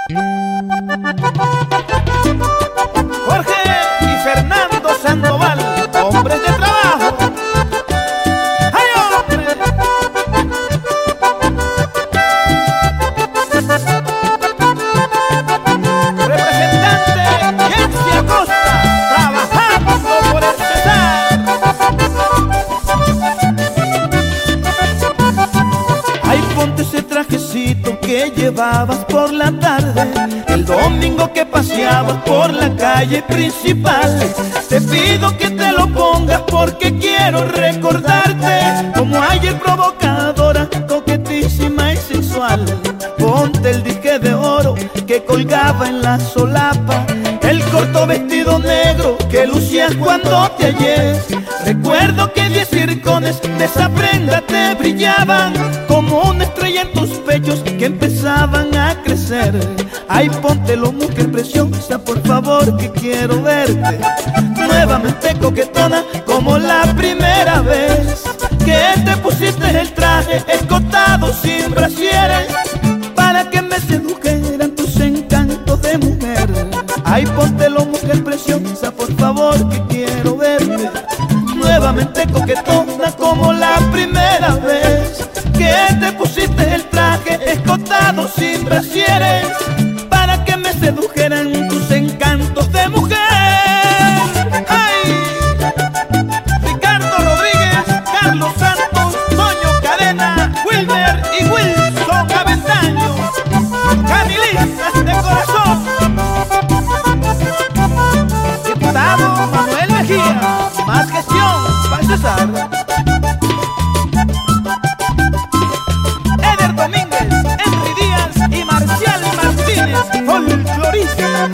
Jorge y Fernando Sandoval, hombres de trabajo. ¡Ay, hombre! Representante Jensi Acosta, trabajando por el Cesar. Ay, ponte ese trajecito que llevabas por la tarde, el domingo que paseabas por la calle principal. Te pido que te lo pongas porque quiero recordarte como ayer, provocadora, coquetísima y sensual. Ponte el disque de oro que colgaba en la solapa, el corto vestido negro que lucías cuando te hallé. Recuerdo que 10 circones de esa prenda te brillaban como una estrella en tus pechos que empezaban a crecer. Ay, póntelo, mujer preciosa, por favor, que quiero verte nuevamente coquetona como la primera vez que te pusiste el traje escotado sin brasieres para que me sedujeran tus encantos de mujer. Ay, póntelo, mujer preciosa, por favor, que quiero verte nuevamente coquetona como la primera vez que te pusiste el traje escotado sin brasieres para que me sedujeran tus encantos de mujer. ¡Ay! Ricardo Rodríguez, Carlos Santos, Toño Cadena, Wilmer y Wilson Aventaño, Camilistas de corazón. Diputado Manuel Mejía, más gestión para el Cesar. Eder Domínguez, Henry Díaz y Marcial Martínez, folcloristas.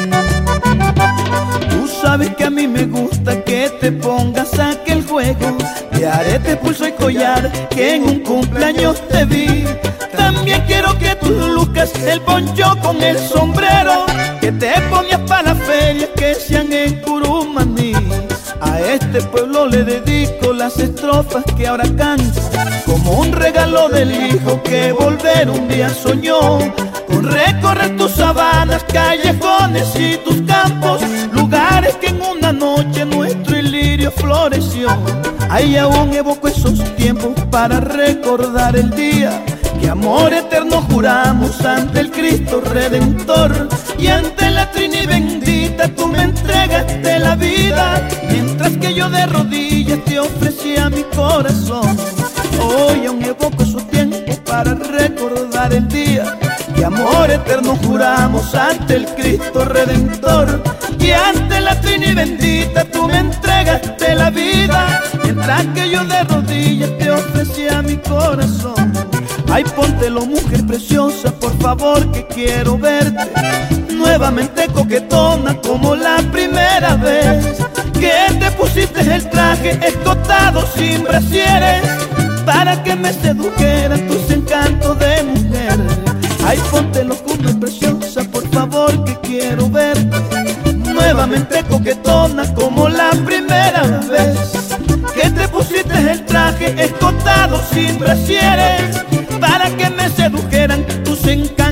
Tú sabes que a mí me gusta que te pongas aquel juego de arete, pulso y collar que en un cumpleaños te vi. También quiero que tú luzcas el poncho con el sombrero que te ponías para la feria que sean en Curumaní. A este pueblo le dedico las estrofas que ahora canto como un regalo del hijo que volver un día soñó, con recorrer tus sabanas, callejones y tus campos, lugares que en una noche nuestro ilirio floreció. Ahí aún evoco esos tiempos para recordar el día que amor eterno juramos ante el Cristo Redentor, y ante la Trini bendita tú me entregaste la vida, mientras que yo de rodillas te ofrecía mi corazón. Hoy aún evoco esos tiempos para recordar el día que amor eterno juramos ante el Cristo Redentor, y ante la Trini bendita tú me entregaste la vida, mientras que yo de rodillas te ofrecía mi corazón. Ay, póntelo, mujer preciosa, por favor, que quiero verte nuevamente coquetona como la primera vez que te pusiste el traje escotado sin brasieres para que me sedujeran tus encantos de mujer. Ay, póntelo, mujer preciosa, por favor, que quiero verte nuevamente coquetona como la primera vez que te pusiste el traje escotado sin brasieres para que me sedujeran tus encantos.